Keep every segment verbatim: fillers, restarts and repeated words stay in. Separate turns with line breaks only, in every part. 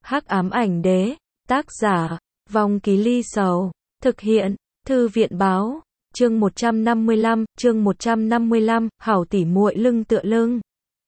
Hắc ám ảnh đế, tác giả, Vong Ký Ly Sầu, thực hiện, Thư viện báo, chương một trăm năm mươi lăm, chương một trăm năm mươi lăm, hảo tỉ muội lưng tựa lưng.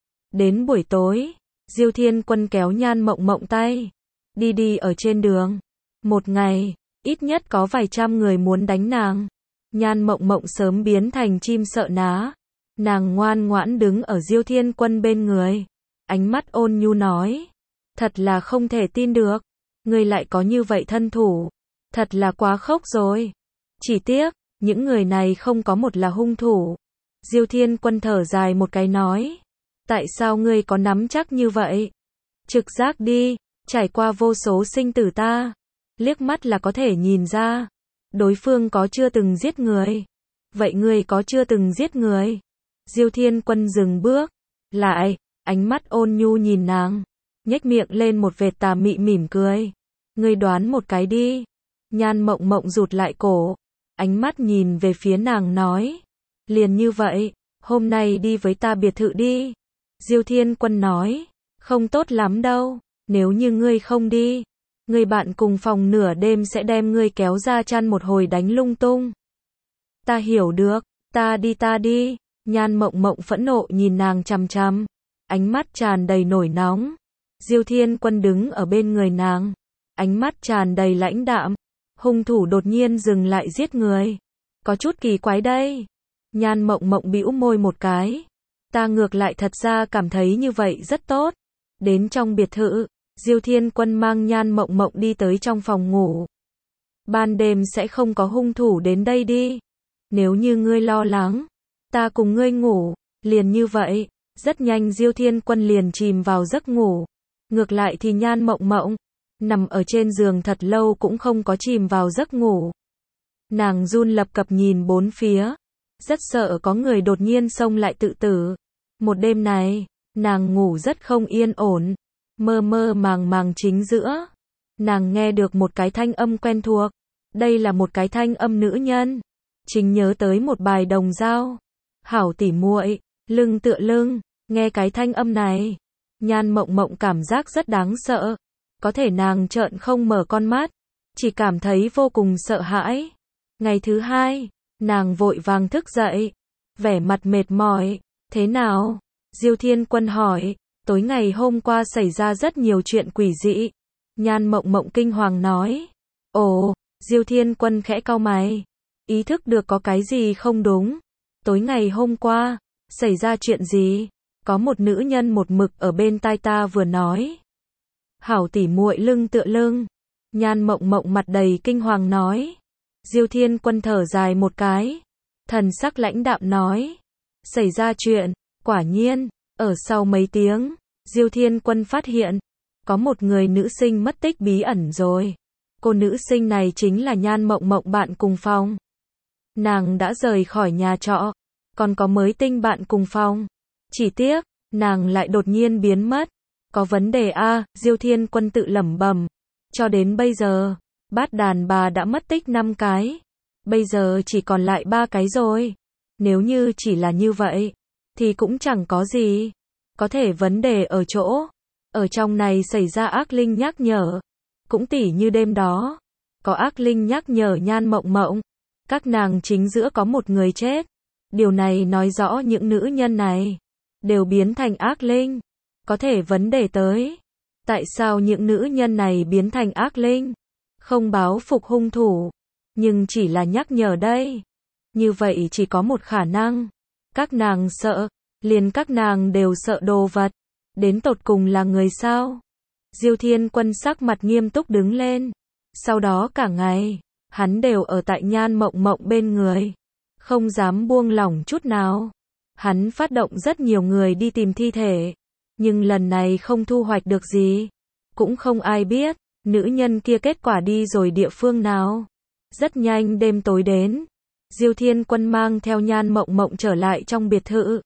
Đến buổi tối, Diêu Thiên Quân kéo Nhan Mộng Mộng tay, đi đi ở trên đường. Một ngày, ít nhất có vài trăm người muốn đánh nàng. Nhan Mộng Mộng sớm biến thành chim sợ ná. Nàng ngoan ngoãn đứng ở Diêu Thiên Quân bên người. Ánh mắt ôn nhu nói. Thật là không thể tin được. Ngươi lại có như vậy thân thủ. Thật là quá khốc rồi. Chỉ tiếc, những người này không có một là hung thủ. Diêu Thiên Quân thở dài một cái nói. Tại sao ngươi có nắm chắc như vậy? Trực giác đi, trải qua vô số sinh tử ta. Liếc mắt là có thể nhìn ra. Đối phương có chưa từng giết người. Vậy ngươi có chưa từng giết người? Diêu Thiên Quân dừng bước. Lại, ánh mắt ôn nhu nhìn nàng. Nhếch miệng lên một vệt tà mị mỉm cười. Ngươi đoán một cái đi. Nhan Mộng Mộng rụt lại cổ. Ánh mắt nhìn về phía nàng nói. Liền như vậy, hôm nay đi với ta biệt thự đi. Diêu Thiên Quân nói. Không tốt lắm đâu. Nếu như ngươi không đi, người bạn cùng phòng nửa đêm sẽ đem ngươi kéo ra chăn một hồi đánh lung tung. Ta hiểu được, ta đi ta đi. Nhan Mộng Mộng phẫn nộ nhìn nàng chằm chằm, ánh mắt tràn đầy nổi nóng. Diêu Thiên Quân đứng ở bên người nàng, ánh mắt tràn đầy lãnh đạm. Hung thủ đột nhiên dừng lại giết người, có chút kỳ quái đây. Nhan Mộng Mộng bĩu môi một cái. Ta ngược lại thật ra cảm thấy như vậy rất tốt. Đến trong biệt thự, Diêu Thiên Quân mang Nhan Mộng Mộng đi tới trong phòng ngủ. Ban đêm sẽ không có hung thủ đến đây đi. Nếu như ngươi lo lắng, ta cùng ngươi ngủ. Liền như vậy, rất nhanh Diêu Thiên Quân liền chìm vào giấc ngủ. Ngược lại thì Nhan Mộng Mộng nằm ở trên giường thật lâu cũng không có chìm vào giấc ngủ. Nàng run lập cập nhìn bốn phía, rất sợ có người đột nhiên xông lại tự tử. Một đêm này, nàng ngủ rất không yên ổn. Mơ mơ màng màng chính giữa, nàng nghe được một cái thanh âm quen thuộc. Đây là một cái thanh âm nữ nhân. Chính nhớ tới một bài đồng dao. Hảo tỉ muội, lưng tựa lưng. Nghe cái thanh âm này, Nhan Mộng Mộng cảm giác rất đáng sợ. Có thể nàng trợn không mở con mắt, chỉ cảm thấy vô cùng sợ hãi. Ngày thứ hai, nàng vội vàng thức dậy, vẻ mặt mệt mỏi. Thế nào? Diêu Thiên Quân hỏi. Tối ngày hôm qua xảy ra rất nhiều chuyện quỷ dị. Nhan Mộng Mộng kinh hoàng nói. Ồ, Diêu Thiên Quân khẽ cau mày. Ý thức được có cái gì không đúng. Tối ngày hôm qua, xảy ra chuyện gì? Có một nữ nhân một mực ở bên tai ta vừa nói. Hảo tỉ muội lưng tựa lưng. Nhan Mộng Mộng mặt đầy kinh hoàng nói. Diêu Thiên Quân thở dài một cái. Thần sắc lãnh đạm nói. Xảy ra chuyện, quả nhiên. Ở sau mấy tiếng, Diêu Thiên Quân phát hiện, có một người nữ sinh mất tích bí ẩn rồi. Cô nữ sinh này chính là Nhan Mộng Mộng bạn cùng phòng. Nàng đã rời khỏi nhà trọ, còn có mới tinh bạn cùng phòng. Chỉ tiếc, nàng lại đột nhiên biến mất. Có vấn đề a, Diêu Thiên Quân tự lẩm bẩm. Cho đến bây giờ, bát đàn bà đã mất tích năm cái. Bây giờ chỉ còn lại ba cái rồi. Nếu như chỉ là như vậy, thì cũng chẳng có gì. Có thể vấn đề ở chỗ, ở trong này xảy ra ác linh nhắc nhở. Cũng tỉ như đêm đó, có ác linh nhắc nhở Nhan Mộng Mộng. Các nàng chính giữa có một người chết. Điều này nói rõ những nữ nhân này đều biến thành ác linh. Có thể vấn đề tới, tại sao những nữ nhân này biến thành ác linh? Không báo phục hung thủ, nhưng chỉ là nhắc nhở đây. Như vậy chỉ có một khả năng. Các nàng sợ, liền các nàng đều sợ đồ vật. Đến tột cùng là người sao? Diêu Thiên Quân sắc mặt nghiêm túc đứng lên. Sau đó cả ngày, hắn đều ở tại Nhan Mộng Mộng bên người. Không dám buông lỏng chút nào. Hắn phát động rất nhiều người đi tìm thi thể. Nhưng lần này không thu hoạch được gì. Cũng không ai biết, nữ nhân kia kết quả đi rồi địa phương nào. Rất nhanh đêm tối đến. Diêu Thiên Quân mang theo Nhan Mộng Mộng trở lại trong biệt thự.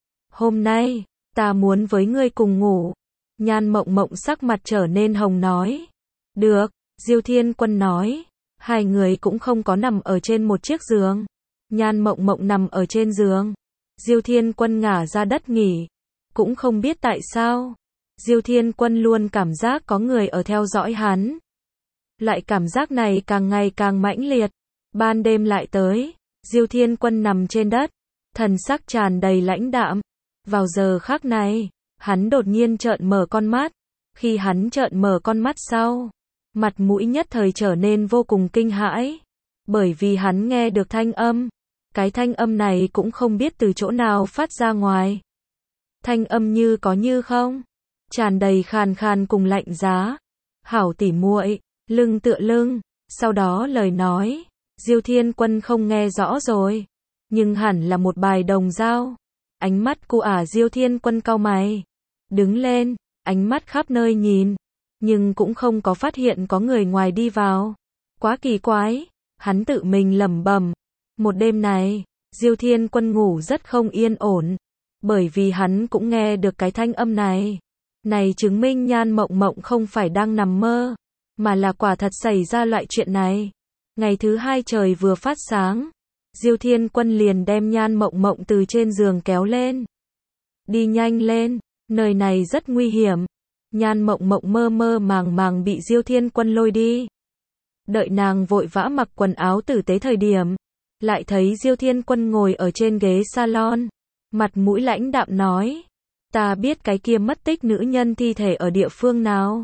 Hôm nay, ta muốn với ngươi cùng ngủ. Nhan Mộng Mộng sắc mặt trở nên hồng nói. Được, Diêu Thiên Quân nói. Hai người cũng không có nằm ở trên một chiếc giường. Nhan Mộng Mộng nằm ở trên giường. Diêu Thiên Quân ngả ra đất nghỉ. Cũng không biết tại sao. Diêu Thiên Quân luôn cảm giác có người ở theo dõi hắn. Loại cảm giác này càng ngày càng mãnh liệt. Ban đêm lại tới, Diêu Thiên Quân nằm trên đất, thần sắc tràn đầy lãnh đạm. Vào giờ khắc này, hắn đột nhiên trợn mở con mắt. Khi hắn trợn mở con mắt sau, mặt mũi nhất thời trở nên vô cùng kinh hãi. Bởi vì hắn nghe được thanh âm. Cái thanh âm này cũng không biết từ chỗ nào phát ra ngoài. Thanh âm như có như không, tràn đầy khàn khàn cùng lạnh giá. Hảo tỉ muội, lưng tựa lưng. Sau đó lời nói, Diêu Thiên Quân không nghe rõ rồi, nhưng hẳn là một bài đồng dao. Ánh mắt của ả Diêu Thiên Quân cau mày, đứng lên, ánh mắt khắp nơi nhìn, nhưng cũng không có phát hiện có người ngoài đi vào. Quá kỳ quái, hắn tự mình lẩm bẩm. Một đêm này, Diêu Thiên Quân ngủ rất không yên ổn, bởi vì hắn cũng nghe được cái thanh âm này. Này chứng minh Nhan Mộng Mộng không phải đang nằm mơ, mà là quả thật xảy ra loại chuyện này. Ngày thứ hai trời vừa phát sáng, Diêu Thiên Quân liền đem Nhan Mộng Mộng từ trên giường kéo lên. Đi nhanh lên, nơi này rất nguy hiểm. Nhan Mộng Mộng mơ mơ màng màng bị Diêu Thiên Quân lôi đi. Đợi nàng vội vã mặc quần áo tử tế thời điểm, lại thấy Diêu Thiên Quân ngồi ở trên ghế salon, mặt mũi lãnh đạm nói, ta biết cái kia mất tích nữ nhân thi thể ở địa phương nào.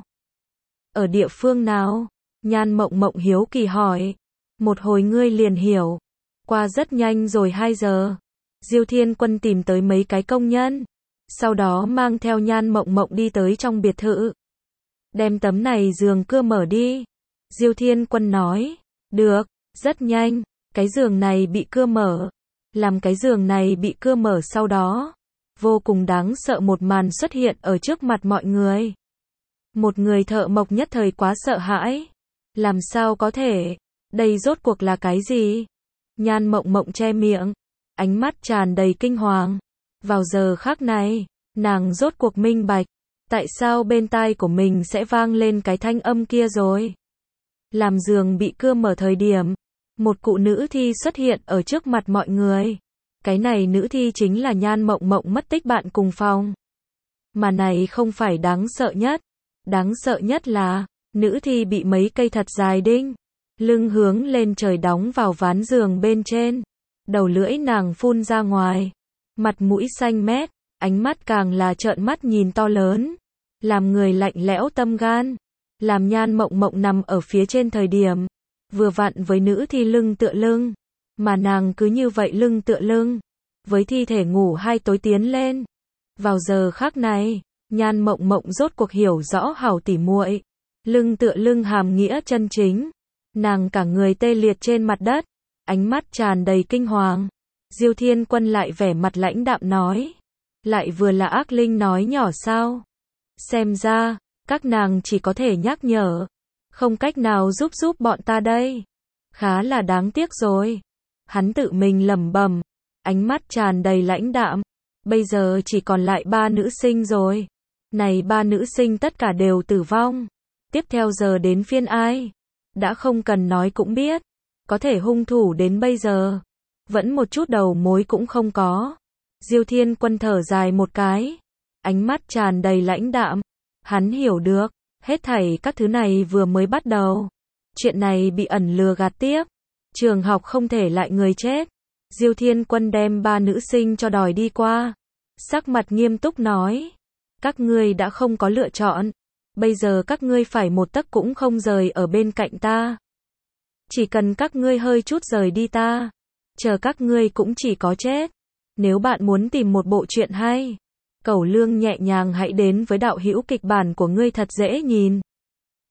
Ở địa phương nào? Nhan Mộng Mộng hiếu kỳ hỏi. Một hồi ngươi liền hiểu. Qua rất nhanh rồi hai giờ, Diêu Thiên Quân tìm tới mấy cái công nhân, sau đó mang theo Nhan Mộng Mộng đi tới trong biệt thự. Đem tấm này giường cưa mở đi. Diêu Thiên Quân nói. Được, rất nhanh, cái giường này bị cưa mở. Làm cái giường này bị cưa mở sau đó, vô cùng đáng sợ một màn xuất hiện ở trước mặt mọi người. Một người thợ mộc nhất thời quá sợ hãi. Làm sao có thể? Đây rốt cuộc là cái gì? Nhan Mộng Mộng che miệng, ánh mắt tràn đầy kinh hoàng. Vào giờ khắc này, nàng rốt cuộc minh bạch, tại sao bên tai của mình sẽ vang lên cái thanh âm kia rồi. Làm giường bị cưa mở thời điểm, một cụ nữ thi xuất hiện ở trước mặt mọi người. Cái này nữ thi chính là Nhan Mộng Mộng mất tích bạn cùng phòng. Mà này không phải đáng sợ nhất. Đáng sợ nhất là, nữ thi bị mấy cây thật dài đinh, lưng hướng lên trời đóng vào ván giường bên trên. Đầu lưỡi nàng phun ra ngoài, mặt mũi xanh mét, ánh mắt càng là trợn mắt nhìn to lớn, làm người lạnh lẽo tâm gan. Làm Nhan Mộng Mộng nằm ở phía trên thời điểm, vừa vặn với nữ thi lưng tựa lưng, mà nàng cứ như vậy lưng tựa lưng, với thi thể ngủ hai tối tiến lên. Vào giờ khắc này, Nhan Mộng Mộng rốt cuộc hiểu rõ hảo tỉ muội, lưng tựa lưng hàm nghĩa chân chính. Nàng cả người tê liệt trên mặt đất, ánh mắt tràn đầy kinh hoàng. Diêu Thiên Quân lại vẻ mặt lãnh đạm nói, lại vừa là ác linh nói nhỏ sao? Xem ra, các nàng chỉ có thể nhắc nhở, không cách nào giúp giúp bọn ta đây. Khá là đáng tiếc rồi. Hắn tự mình lẩm bẩm, ánh mắt tràn đầy lãnh đạm. Bây giờ chỉ còn lại ba nữ sinh rồi. Này ba nữ sinh tất cả đều tử vong. Tiếp theo giờ đến phiên ai? Đã không cần nói cũng biết. Có thể hung thủ đến bây giờ, vẫn một chút đầu mối cũng không có. Diêu Thiên Quân thở dài một cái, ánh mắt tràn đầy lãnh đạm. Hắn hiểu được, hết thảy các thứ này vừa mới bắt đầu. Chuyện này bị ẩn lừa gạt tiếp. Trường học không thể lại người chết. Diêu Thiên Quân đem ba nữ sinh cho đòi đi qua. Sắc mặt nghiêm túc nói, các ngươi đã không có lựa chọn. Bây giờ các ngươi phải một tấc cũng không rời ở bên cạnh ta. Chỉ cần các ngươi hơi chút rời đi ta, chờ các ngươi cũng chỉ có chết. Nếu bạn muốn tìm một bộ truyện hay, Cẩu Lương nhẹ nhàng hãy đến với đạo hữu kịch bản của ngươi thật dễ nhìn.